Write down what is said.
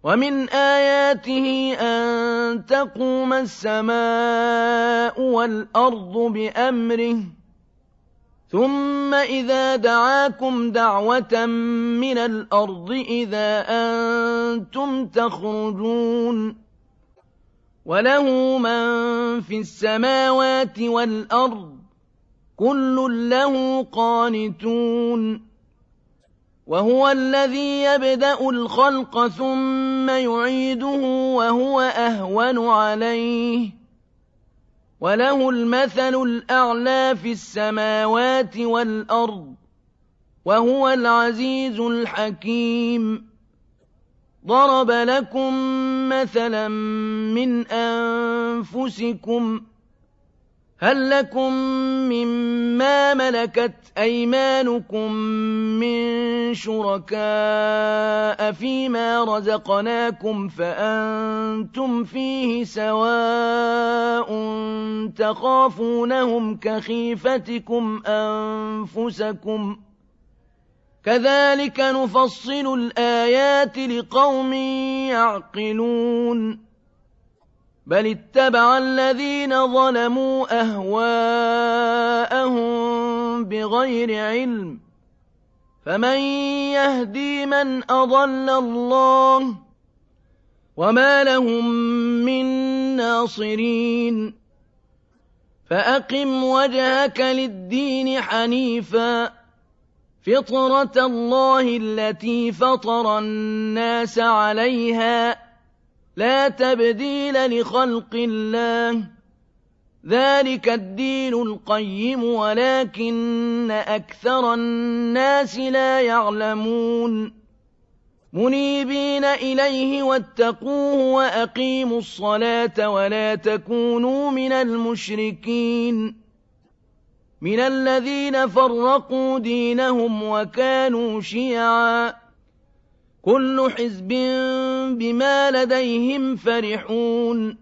ومن آياته أن تقوم السماء والأرض بأمره ثم إذا دعاكم دعوة من الأرض إذا أنتم تخرجون وله من في السماوات والأرض كل له قانتون وهو الذي يبدأ الخلق ثم يعيده وهو أهون عليه وله المثل الأعلى في السماوات والأرض وهو العزيز الحكيم ضرب لكم مثلا من أنفسكم هل لكم مما ملكت أيمانكم من شركاء فيما رزقناكم فأنتم فيه سواء تخافونهم كخيفتكم أنفسكم كذلك نفصل الآيات لقوم يعقلون بل اتبع الذين ظلموا أهواءهم بغير علم فمن يهدي من أضل الله وما لهم من ناصرين فأقم وجهك للدين حنيفا فطرة الله التي فطر الناس عليها لا تبديل لخلق الله ذلك الدين القيم ولكن أكثر الناس لا يعلمون منيبين إليه واتقوه وأقيموا الصلاة ولا تكونوا من المشركين من الذين فرقوا دينهم وكانوا شيعا كل حزب بما لديهم فرحون